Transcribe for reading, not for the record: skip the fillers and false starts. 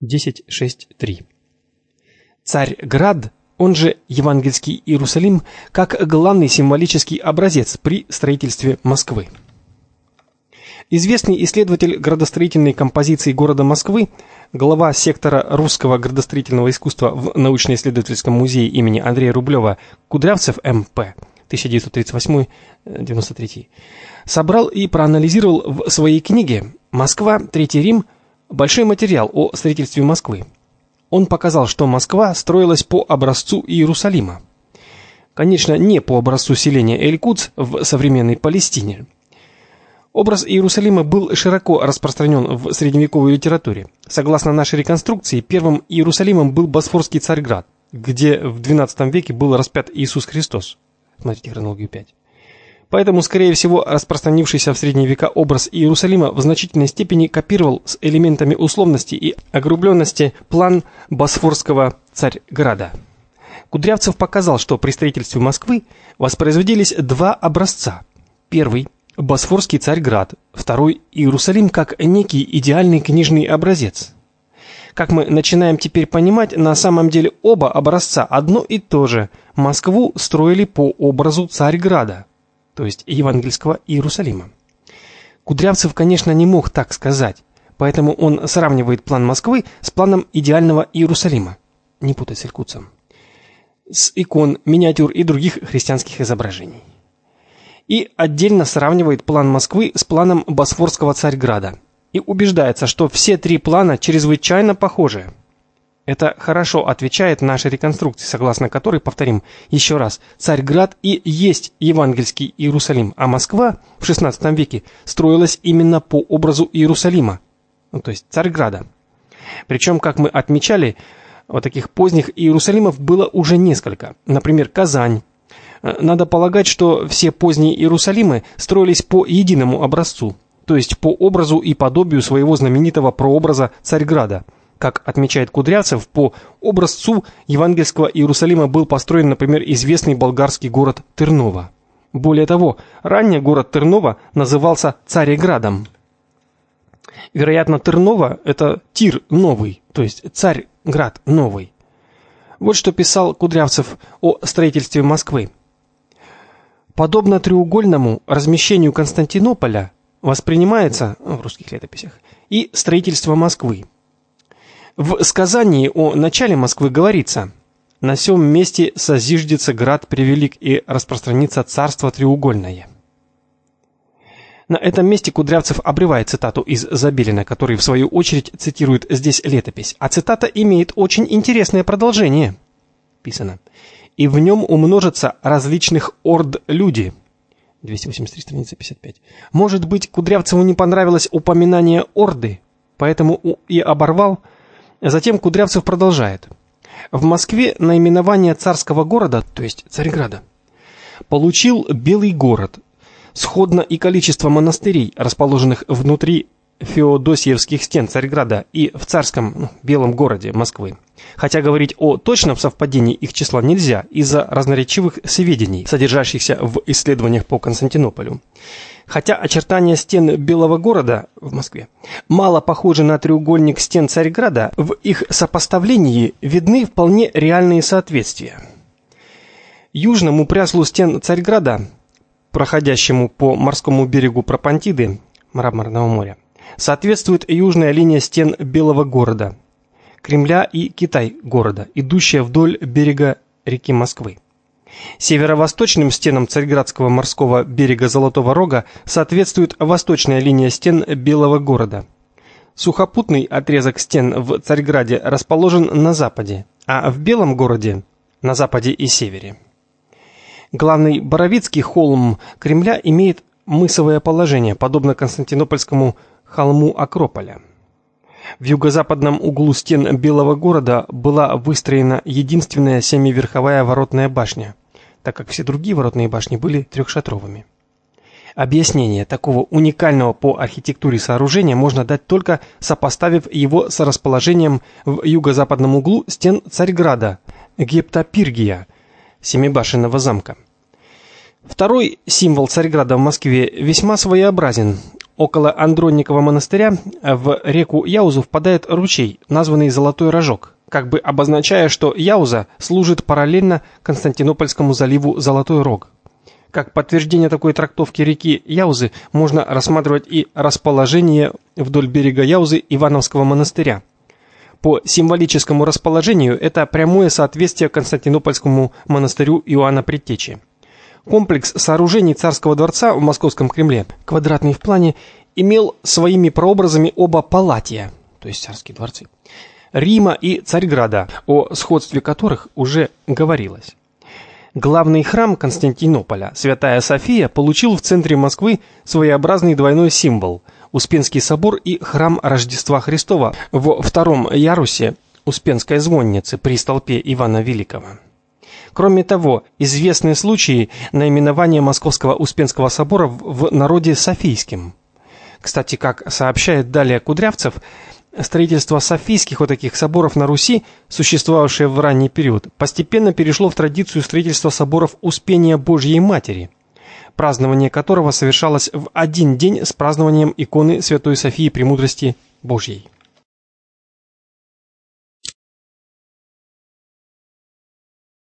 10.6.3. Царьград, он же евангельский Иерусалим, как главный символический образец при строительстве Москвы. Известный исследователь градостроительной композиции города Москвы, глава сектора русского градостроительного искусства в научно-исследовательском музее имени Андрея Рублева Кудрявцев М.П. 1938-93, собрал и проанализировал в своей книге «Москва. Третий Рим» большой материал о строительстве Москвы. Он показал, что Москва строилась по образцу Иерусалима. Конечно, не по образцу селения Эль-Кудс в современной Палестине. Образ Иерусалима был широко распространен в средневековой литературе. Согласно нашей реконструкции, первым Иерусалимом был Босфорский Царьград, где в XII веке был распят Иисус Христос. Смотрите хронологию 5. Поэтому, скорее всего, распространившийся в средние века образ Иерусалима в значительной степени копировал с элементами условности и огрубленности план Босфорского Царьграда. Кудрявцев показал, что при строительстве Москвы воспроизводились два образца. Первый – Босфорский Царьград, второй – Иерусалим как некий идеальный книжный образец. Как мы начинаем теперь понимать, на самом деле оба образца одно и то же. Москву строили по образу Царьграда, то есть евангельского Иерусалима. Кудрявцев, конечно, не мог так сказать, поэтому он сравнивает план Москвы с планом идеального Иерусалима, не путать с Эль-Кудсом, с икон, миниатюр и других христианских изображений. И отдельно сравнивает план Москвы с планом Босфорского Царьграда и убеждается, что все три плана чрезвычайно похожи. Это хорошо отвечает нашей реконструкции, согласно которой, повторим еще раз, Царьград и есть евангельский Иерусалим, а Москва в XVI веке строилась именно по образу Иерусалима, то есть Царьграда. Причем, как мы отмечали, вот таких поздних Иерусалимов было уже несколько. Например, Казань. Надо полагать, что все поздние Иерусалимы строились по единому образцу, то есть по образу и подобию своего знаменитого прообраза Царьграда. Как отмечает Кудрявцев, по образцу евангельского Иерусалима был построен, например, известный болгарский город Тырново. Более того, ранний город Тырново назывался Цареградом. Вероятно, Тырново – это Тир новый, то есть Царьград новый. Вот что писал Кудрявцев о строительстве Москвы. Подобно треугольному размещению Константинополя воспринимается в русских летописях и строительство Москвы. В сказании о начале Москвы говорится: «На сём месте созиждется град превелик и распространится царство треугольное». На этом месте Кудрявцев обрывает цитату из Забелина, который в свою очередь цитирует здесь летопись, а цитата имеет очень интересное продолжение. Писано: «И в нем умножатся различных орд люди». 283, страница 55. Может быть, Кудрявцеву не понравилось упоминание орды, поэтому и оборвал. Затем Кудрявцев продолжает. В Москве наименование царского города, то есть Царьграда, получил Белый город. Сходно и количество монастырей, расположенных внутри феодосиевских стен Царьграда и в царском Белом городе Москвы. Хотя говорить о точном совпадении их числа нельзя из-за разноречивых сведений, содержащихся в исследованиях по Константинополю. Хотя очертания стен Белого города в Москве мало похожи на треугольник стен Царьграда, в их сопоставлении видны вполне реальные соответствия. Южному пряслу стен Царьграда, проходящему по морскому берегу Пропантиды, Мраморного моря, соответствует южная линия стен Белого города, Кремля и Китай-города, идущая вдоль берега реки Москвы. Северо-восточным стенам Царьградского морского берега Золотого Рога соответствует восточная линия стен Белого города. Сухопутный отрезок стен в Царьграде расположен на западе, а в Белом городе – на западе и севере. Главный Боровицкий холм Кремля имеет мысовое положение, подобно Константинопольскому холму Акрополя. В юго-западном углу стен Белого города была выстроена единственная семиверховая воротная башня, так как все другие воротные башни были трехшатровыми. Объяснение такого уникального по архитектуре сооружения можно дать только сопоставив его с расположением в юго-западном углу стен Царьграда, Гептопиргия, семибашенного замка. Второй символ Царьграда в Москве весьма своеобразен. Около Андронникова монастыря в реку Яузу впадает ручей, названный Золотой Рожок, как бы обозначая, что Яуза служит параллельно Константинопольскому заливу Золотой Рог. Как подтверждение такой трактовки реки Яузы можно рассматривать и расположение вдоль берега Яузы Ивановского монастыря. По символическому расположению это прямое соответствие Константинопольскому монастырю Иоанна Предтечи. Комплекс сооружений царского дворца в Московском Кремле, квадратный в плане, имел своими прообразами оба Палатия, то есть царские дворцы, Рима и Царьграда, о сходстве которых уже говорилось. Главный храм Константинополя, Святая София, получил в центре Москвы своеобразный двойной символ – Успенский собор и храм Рождества Христова во втором ярусе Успенской звонницы при столпе Ивана Великого. Кроме того, известны случаи наименования Московского Успенского собора в народе Софийским. Кстати, как сообщает далее Кудрявцев, строительство софийских вот таких соборов на Руси, существовавшее в ранний период, постепенно перешло в традицию строительства соборов Успения Божьей Матери, празднование которого совершалось в один день с празднованием иконы Святой Софии Премудрости Божьей.